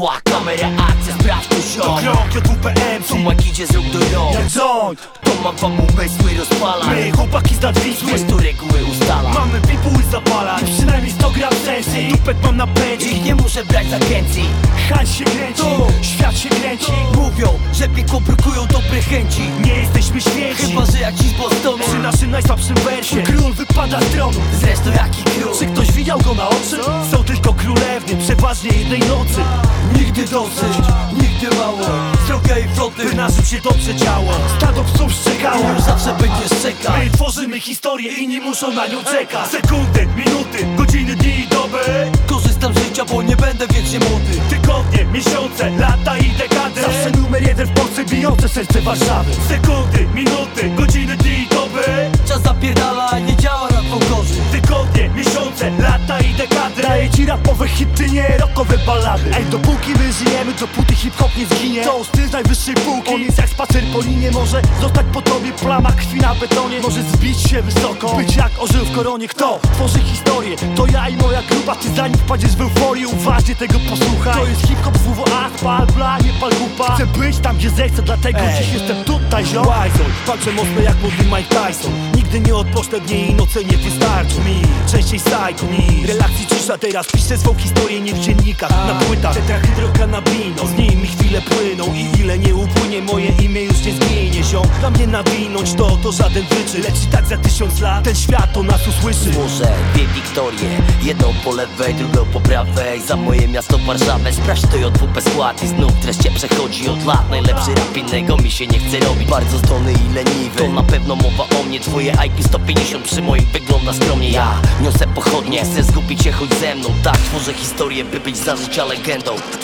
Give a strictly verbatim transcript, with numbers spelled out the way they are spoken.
Światła, kamera, akcja, sprawdź to ziom. Krok J W P M C, Tomek idzie z rąk do rąk. jak joint. To mam wam umysły rozpala. My chłopaki z nadwisły, Wiesz to reguły ustala. mamy pipuły zapalać i przynajmniej sto gram sensi. Dupek mam na pędzi, Ich nie muszę brać za chęci. hań się kręci, Tu. świat się kręci. Mówią, że piekło blokują dobre chęci. Nie jesteśmy święci, Chyba, że jak ci z Bostonu. przy naszym najsłabszym wersie król wypada z tronu. Zresztą jaki król. Czy ktoś widział go na oczy? Są tylko królewny, przeważnie jednej nocy. Nigdy dosyć, nigdy mało. Droga i floty, By naszym się dobrze działo, stado psów szczekało. już zawsze będziesz czekać. My tworzymy historię, inni muszą na nią czekać. Sekundy, minuty, godziny, dni i doby. Korzystam z życia, bo nie będę wiecznie młody. Tygodnie, miesiące, lata i dekady. Zawsze numer jeden w Polsce, bijące serce Warszawy. Sekundy, minuty, godziny, dni i doby. Czas zapierdala, nie działa na twą korzyść. Tygodnie, miesiące, lata i dekady. Daję ci rapowe hity, nie rockowe ballady. Ej, dopóki my żyjemy, dopóty hip-hop nie zginie. To styl z najwyższej półki. On jest jak spacer po linie. Może zostać po tobie plama krwi na betonie. Może zbić się wysoko, być jak orzeł w koronie. Kto tworzy historię? To ja i moja grupa. Ty zanim wpadziesz w euforię, uważnie tego posłuchaj. To jest hip-hop, W W A, spal, bla, nie pal głupa. Chcę być tam, gdzie zechcę, dlatego Ej. dziś jestem tutaj, ziom. Wajzon, walczę mocno jak modli Mike Tyson. Nigdy nie odpocznę, dnie i noce nie wystarczą mi. Częściej psycho niż relakcji cisza. Teraz piszę swą historię nie w dziennikach, na płytach. Tetrahydrokanabino, z nimi chwile płyną. I ile nie upłynie, moje imię już nie zmienię, ziom. Dla mnie nawinąć to, to żaden wyczyn. Lecz i tak za tysiąc lat ten świat o nas usłyszy. Złożę dwie Wiktorie, jedną po lewej, drugą po prawej. Za moje miasto Warszawę, sprawdź to J W P skład. I znów treść przechodzi od lat. Najlepszy rap, innego mi się nie chce robić. Bardzo zdolny i leniwy, to na pewno mowa o mnie. Twoje I Q sto pięćdziesiąt przy moim wygląda skromnie. Ja niosę pochodnie, chcę zgubić się choć ze mną. Tak, tworzę historię, by być za życia legendą.